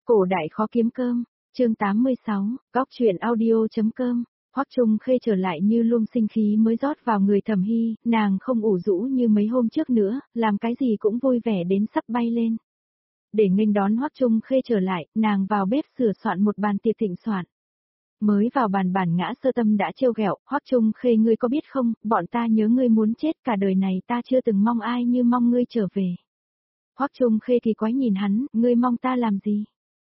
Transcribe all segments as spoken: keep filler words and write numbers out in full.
Cổ đại khó kiếm cơm, chương tám mươi sáu, góc truyện audio.com. Hoắc Trung Khê trở lại như luồng sinh khí mới rót vào người Thẩm Hy, nàng không ủ rũ như mấy hôm trước nữa, làm cái gì cũng vui vẻ đến sắp bay lên. Để nghênh đón Hoắc Trung Khê trở lại, nàng vào bếp sửa soạn một bàn tiệc thịnh soạn. Mới vào bàn Bản Ngã Sơ Tâm đã trêu ghẹo, Hoắc Trung Khê ngươi có biết không, bọn ta nhớ ngươi muốn chết, cả đời này ta chưa từng mong ai như mong ngươi trở về. Hoắc Trung Khê kỳ quái nhìn hắn, ngươi mong ta làm gì?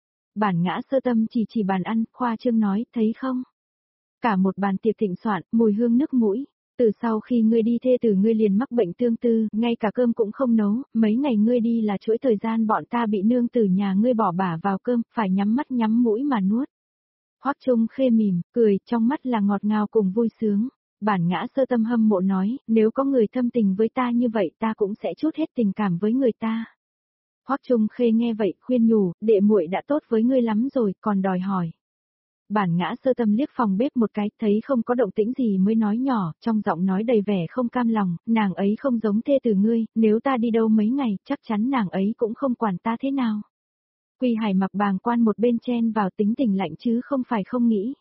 Bản Ngã Sơ Tâm chỉ chỉ bàn ăn, khoa trương nói, thấy không? Cả một bàn tiệc thịnh soạn, mùi hương nước mũi. Từ sau khi ngươi đi thê tử ngươi liền mắc bệnh tương tư, ngay cả cơm cũng không nấu, mấy ngày ngươi đi là chuỗi thời gian bọn ta bị nương tử nhà ngươi bỏ bả vào cơm, phải nhắm mắt nhắm mũi mà nuốt. Hoắc Trung Khê mỉm, cười, trong mắt là ngọt ngào cùng vui sướng. Bản Ngã Sơ Tâm hâm mộ nói, nếu có người thâm tình với ta như vậy ta cũng sẽ trút hết tình cảm với người ta. Hoắc Trung Khê nghe vậy, khuyên nhủ, đệ muội đã tốt với ngươi lắm rồi, còn đòi hỏi. Bản Ngã Sơ Tâm liếc phòng bếp một cái, thấy không có động tĩnh gì mới nói nhỏ, trong giọng nói đầy vẻ không cam lòng, nàng ấy không giống thê tử ngươi, nếu ta đi đâu mấy ngày, chắc chắn nàng ấy cũng không quản ta thế nào. Quy Hải mặc bàng quan một bên chen vào, tính tình lạnh chứ không phải không nghĩ.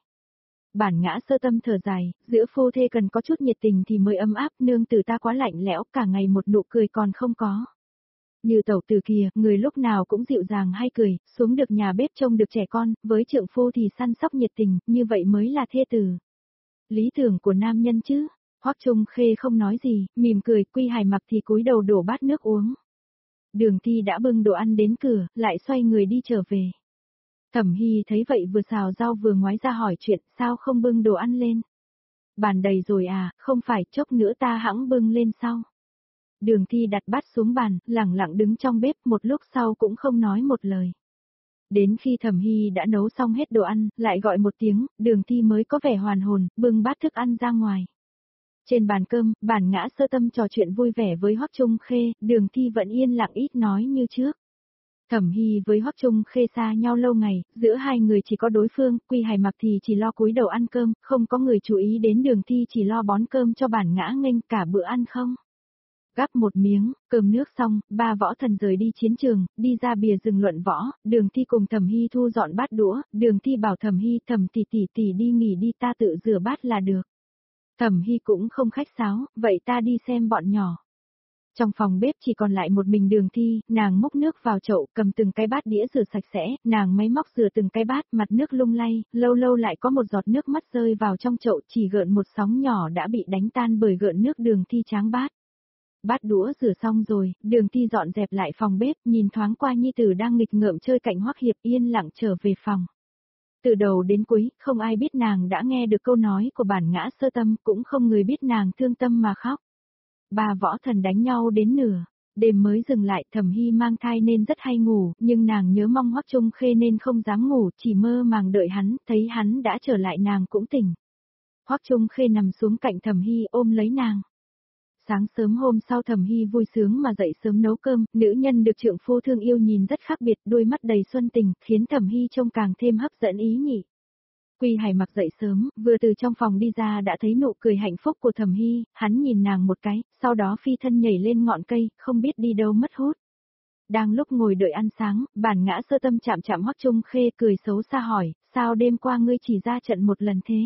Bản Ngã Sơ Tâm thở dài, giữa phu thê cần có chút nhiệt tình thì mới ấm áp, nương tử ta quá lạnh lẽo, cả ngày một nụ cười còn không có. Như tẩu tử kia, người lúc nào cũng dịu dàng hay cười, xuống được nhà bếp trông được trẻ con, với trượng phu thì săn sóc nhiệt tình, như vậy mới là thê tử. Lý tưởng của nam nhân chứ. Hoắc Trung Khê không nói gì, mỉm cười, Quy Hải mặc thì cúi đầu đổ bát nước uống. Đường Thi đã bưng đồ ăn đến cửa, lại xoay người đi trở về. Thẩm Hy thấy vậy vừa xào rau vừa ngoái ra hỏi chuyện, sao không bưng đồ ăn lên? Bàn đầy rồi à, không phải, chốc nữa ta hẵng bưng lên sau. Đường Thi đặt bát xuống bàn, lẳng lặng đứng trong bếp, một lúc sau cũng không nói một lời. Đến khi Thẩm Hy đã nấu xong hết đồ ăn, lại gọi một tiếng, Đường Thi mới có vẻ hoàn hồn, bưng bát thức ăn ra ngoài. Trên bàn cơm, Bản Ngã Sơ Tâm trò chuyện vui vẻ với Hoắc Trung Khê, Đường Thi vẫn yên lặng ít nói như trước. Thẩm Hy với Hoắc Trung Khê xa nhau lâu ngày, giữa hai người chỉ có đối phương, Quy Hải mặc thì chỉ lo cúi đầu ăn cơm, không có người chú ý đến Đường Thi chỉ lo bón cơm cho Bản Ngã nghênh cả bữa ăn không. Gắp một miếng, cơm nước xong, ba võ thần rời đi chiến trường, đi ra bìa rừng luận võ, Đường Thi cùng Thẩm Hy thu dọn bát đũa, Đường Thi bảo Thẩm Hy, Thẩm tỷ tỷ tỷ đi nghỉ đi, ta tự rửa bát là được. Thẩm Hy cũng không khách sáo, vậy ta đi xem bọn nhỏ. Trong phòng bếp chỉ còn lại một mình Đường Thi, nàng múc nước vào chậu, cầm từng cái bát đĩa rửa sạch sẽ, nàng máy móc rửa từng cái bát, mặt nước lung lay, lâu lâu lại có một giọt nước mắt rơi vào trong chậu, chỉ gợn một sóng nhỏ đã bị đánh tan bởi gợn nước Đường Thi tráng bát. Bát đũa rửa xong rồi, Đường Thi dọn dẹp lại phòng bếp, nhìn thoáng qua nhi tử đang nghịch ngợm chơi cạnh Hoắc Hiệp, yên lặng trở về phòng. Từ đầu đến cuối, không ai biết nàng đã nghe được câu nói của Bản Ngã Sơ Tâm, cũng không người biết nàng thương tâm mà khóc. Ba võ thần đánh nhau đến nửa, đêm mới dừng lại, Thẩm Hy mang thai nên rất hay ngủ, nhưng nàng nhớ mong Hoắc Trung Khê nên không dám ngủ, chỉ mơ màng đợi hắn, thấy hắn đã trở lại nàng cũng tỉnh. Hoắc Trung Khê nằm xuống cạnh Thẩm Hy ôm lấy nàng. Sáng sớm hôm sau Thẩm Hy vui sướng mà dậy sớm nấu cơm, nữ nhân được trượng phu thương yêu nhìn rất khác biệt, đôi mắt đầy xuân tình, khiến Thẩm Hy trông càng thêm hấp dẫn ý nhị. Quy Hải mặc dậy sớm, vừa từ trong phòng đi ra đã thấy nụ cười hạnh phúc của Thẩm Hy, hắn nhìn nàng một cái, sau đó phi thân nhảy lên ngọn cây, không biết đi đâu mất hút. Đang lúc ngồi đợi ăn sáng, Bản Ngã Sơ Tâm chạm chạm Hoắc Trung Khê cười xấu xa hỏi, sao đêm qua ngươi chỉ ra trận một lần thế?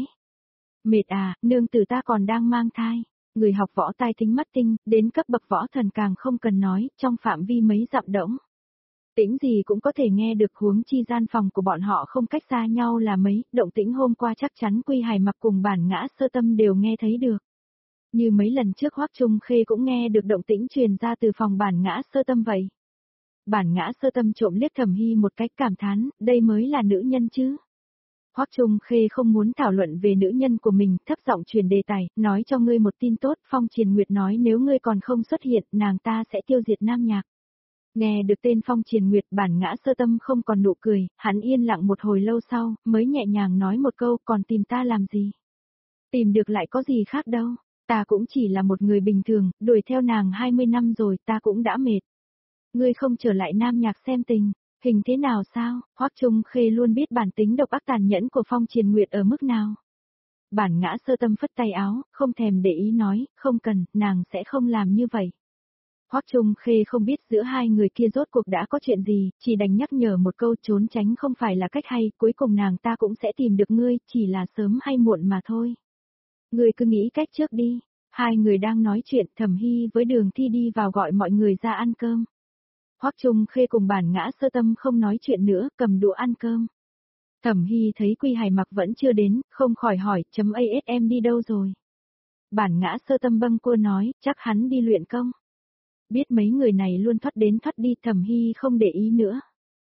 Mệt à, nương tử ta còn đang mang thai. Người học võ tai thính mắt tinh, đến cấp bậc võ thần càng không cần nói, trong phạm vi mấy dặm đỗng. Tĩnh gì cũng có thể nghe được, huống chi gian phòng của bọn họ không cách xa nhau là mấy, động tĩnh hôm qua chắc chắn Quy Hải mặc cùng Bản Ngã Sơ Tâm đều nghe thấy được. Như mấy lần trước Hoắc Trung Khê cũng nghe được động tĩnh truyền ra từ phòng Bản Ngã Sơ Tâm vậy. Bản Ngã Sơ Tâm trộm liếc Thẩm Hy một cách cảm thán, đây mới là nữ nhân chứ. Hoắc Trung Khê không muốn thảo luận về nữ nhân của mình, thấp giọng truyền đề tài, nói cho ngươi một tin tốt, Phong Triền Nguyệt nói nếu ngươi còn không xuất hiện, nàng ta sẽ tiêu diệt Nam Nhạc. Nghe được tên Phong Triền Nguyệt, Bản Ngã Sơ Tâm không còn nụ cười, hắn yên lặng một hồi lâu sau, mới nhẹ nhàng nói một câu, còn tìm ta làm gì? Tìm được lại có gì khác đâu, ta cũng chỉ là một người bình thường, đuổi theo nàng hai mươi năm rồi, ta cũng đã mệt. Ngươi không trở lại Nam Nhạc xem tình. Hình thế nào sao? Hoắc Trung Khê luôn biết bản tính độc ác tàn nhẫn của Phong Triền Nguyệt ở mức nào. Bản Ngã Sơ Tâm phất tay áo, không thèm để ý nói, không cần, nàng sẽ không làm như vậy. Hoắc Trung Khê không biết giữa hai người kia rốt cuộc đã có chuyện gì, chỉ đành nhắc nhở một câu trốn tránh không phải là cách hay, cuối cùng nàng ta cũng sẽ tìm được ngươi, chỉ là sớm hay muộn mà thôi. Ngươi cứ nghĩ cách trước đi. Hai người đang nói chuyện, Thẩm Hy với Đường Thi đi vào gọi mọi người ra ăn cơm. Hoắc Trung Khê cùng Bản Ngã Sơ Tâm không nói chuyện nữa, cầm đũa ăn cơm. Thẩm Hy thấy Quy Hải Mặc vẫn chưa đến, không khỏi hỏi, chấm a ét em đi đâu rồi? Bản Ngã Sơ Tâm bâng quơ nói, chắc hắn đi luyện công. Biết mấy người này luôn thoát đến thoát đi, Thẩm Hy không để ý nữa.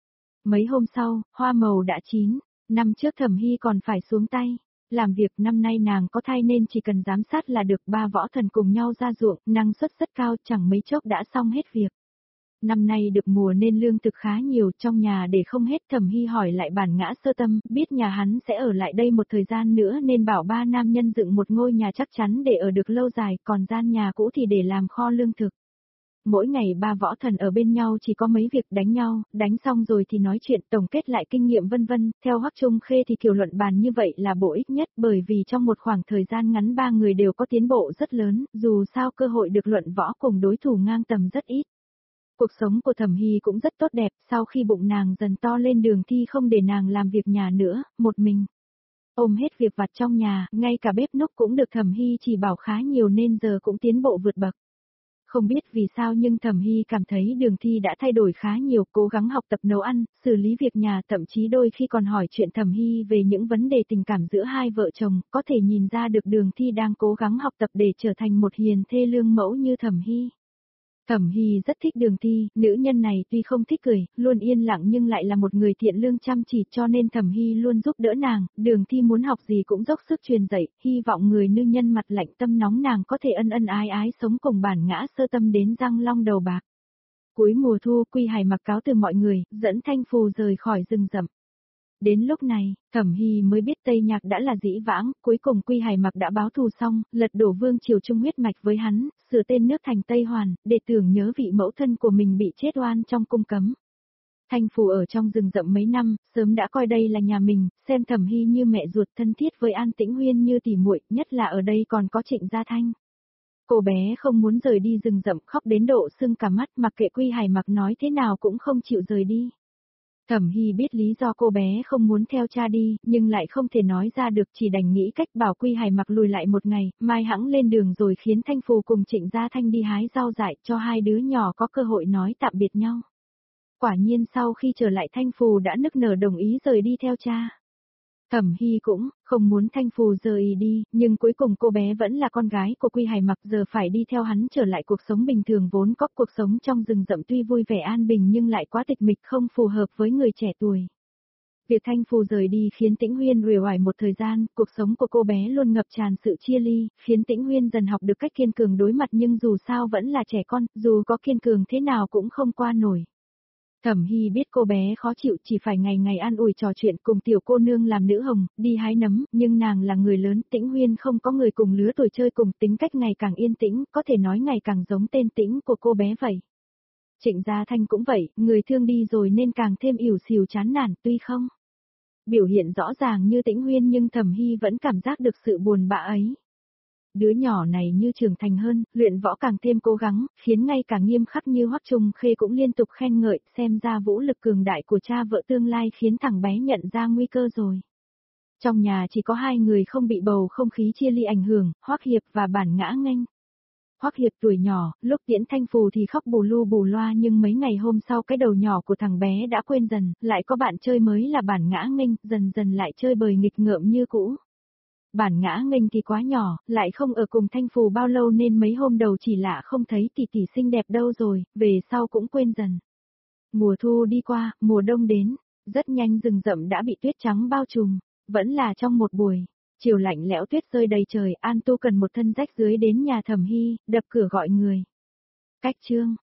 Mấy hôm sau, hoa màu đã chín, năm trước Thẩm Hy còn phải xuống tay. Làm việc năm nay nàng có thai nên chỉ cần giám sát là được, ba võ thần cùng nhau ra ruộng, năng suất rất cao, chẳng mấy chốc đã xong hết việc. Năm nay được mùa nên lương thực khá nhiều, trong nhà để không hết. Thẩm Hy hỏi lại Bản Ngã Sơ Tâm, biết nhà hắn sẽ ở lại đây một thời gian nữa nên bảo ba nam nhân dựng một ngôi nhà chắc chắn để ở được lâu dài, còn gian nhà cũ thì để làm kho lương thực. Mỗi ngày ba võ thần ở bên nhau chỉ có mấy việc đánh nhau, đánh xong rồi thì nói chuyện tổng kết lại kinh nghiệm vân vân. Theo Hoắc Trung Khê thì kiểu luận bàn như vậy là bổ ích nhất, bởi vì trong một khoảng thời gian ngắn ba người đều có tiến bộ rất lớn, dù sao cơ hội được luận võ cùng đối thủ ngang tầm rất ít. Cuộc sống của Thẩm Hy cũng rất tốt đẹp, sau khi bụng nàng dần to lên, Đường Thi không để nàng làm việc nhà nữa, một mình ôm hết việc vặt trong nhà, ngay cả bếp núc cũng được Thẩm Hy chỉ bảo khá nhiều nên giờ cũng tiến bộ vượt bậc. Không biết vì sao nhưng Thẩm Hy cảm thấy Đường Thi đã thay đổi khá nhiều, cố gắng học tập nấu ăn, xử lý việc nhà, thậm chí đôi khi còn hỏi chuyện Thẩm Hy về những vấn đề tình cảm giữa hai vợ chồng, có thể nhìn ra được Đường Thi đang cố gắng học tập để trở thành một hiền thê lương mẫu như Thẩm Hy. Thẩm Hy rất thích Đường Thi, nữ nhân này tuy không thích cười, luôn yên lặng nhưng lại là một người thiện lương chăm chỉ, cho nên Thẩm Hy luôn giúp đỡ nàng. Đường Thi muốn học gì cũng dốc sức truyền dạy, hy vọng người nữ nhân mặt lạnh tâm nóng nàng có thể ân ân ái ái sống cùng Bản Ngã Sơ Tâm đến răng long đầu bạc. Cuối mùa thu, Quy Hải Mặc cáo từ mọi người, dẫn Thanh Phù rời khỏi rừng rậm. Đến lúc này, Thẩm Hy mới biết Tây Nhạc đã là dĩ vãng, cuối cùng Quy Hải Mặc đã báo thù xong, lật đổ vương triều trung huyết mạch với hắn, sửa tên nước thành Tây Hoàn, để tưởng nhớ vị mẫu thân của mình bị chết oan trong cung cấm. Thanh Phù ở trong rừng rậm mấy năm, sớm đã coi đây là nhà mình, xem Thẩm Hy như mẹ ruột, thân thiết với An Tĩnh Huyên như tỉ muội, nhất là ở đây còn có Trịnh Gia Thanh. Cô bé không muốn rời đi rừng rậm, khóc đến độ sưng cả mắt, mặc kệ Quy Hải Mặc nói thế nào cũng không chịu rời đi. Thẩm Hy biết lý do cô bé không muốn theo cha đi, nhưng lại không thể nói ra được, chỉ đành nghĩ cách bảo Quy Hải Mặc lùi lại một ngày, mai hẵng lên đường rồi khiến Thanh Phù cùng Trịnh Gia Thanh đi hái rau dại cho hai đứa nhỏ có cơ hội nói tạm biệt nhau. Quả nhiên sau khi trở lại Thanh Phù đã nức nở đồng ý rời đi theo cha. Thẩm Hy cũng không muốn Thanh Phù rời đi, nhưng cuối cùng cô bé vẫn là con gái của Quy Hải Mặc, giờ phải đi theo hắn trở lại cuộc sống bình thường vốn có. Cuộc sống trong rừng rậm tuy vui vẻ an bình nhưng lại quá tịch mịch, không phù hợp với người trẻ tuổi. Việc Thanh Phù rời đi khiến Tĩnh Huyên uể oải một thời gian, cuộc sống của cô bé luôn ngập tràn sự chia ly, khiến Tĩnh Huyên dần học được cách kiên cường đối mặt, nhưng dù sao vẫn là trẻ con, dù có kiên cường thế nào cũng không qua nổi. Thẩm Hy biết cô bé khó chịu, chỉ phải ngày ngày an ủi trò chuyện cùng tiểu cô nương làm nữ hồng, đi hái nấm, nhưng nàng là người lớn, Tĩnh Huyên không có người cùng lứa tuổi chơi cùng, tính cách ngày càng yên tĩnh, có thể nói ngày càng giống tên Tĩnh của cô bé vậy. Trịnh Gia Thanh cũng vậy, người thương đi rồi nên càng thêm ỉu xìu chán nản, tuy không biểu hiện rõ ràng như Tĩnh Huyên nhưng Thẩm Hy vẫn cảm giác được sự buồn bã ấy. Đứa nhỏ này như trưởng thành hơn, luyện võ càng thêm cố gắng, khiến ngay cả nghiêm khắc như Hoắc Trung Khê cũng liên tục khen ngợi, xem ra vũ lực cường đại của cha vợ tương lai khiến thằng bé nhận ra nguy cơ rồi. Trong nhà chỉ có hai người không bị bầu không khí chia ly ảnh hưởng, Hoắc Hiệp và Bản Ngã Nghênh. Hoắc Hiệp tuổi nhỏ, lúc tiễn Thanh Phù thì khóc bù lu bù loa, nhưng mấy ngày hôm sau cái đầu nhỏ của thằng bé đã quên dần, lại có bạn chơi mới là Bản Ngã Nghênh, dần dần lại chơi bời nghịch ngợm như cũ. Bản Ngã Nghênh thì quá nhỏ, lại không ở cùng Thanh Phù bao lâu nên mấy hôm đầu chỉ lạ không thấy tỷ tỷ xinh đẹp đâu rồi, về sau cũng quên dần. Mùa thu đi qua, mùa đông đến, rất nhanh rừng rậm đã bị tuyết trắng bao trùm, vẫn là trong một buổi, chiều lạnh lẽo tuyết rơi đầy trời, An Tu cần một thân rách dưới đến nhà Thẩm Hy, đập cửa gọi người. Cách chương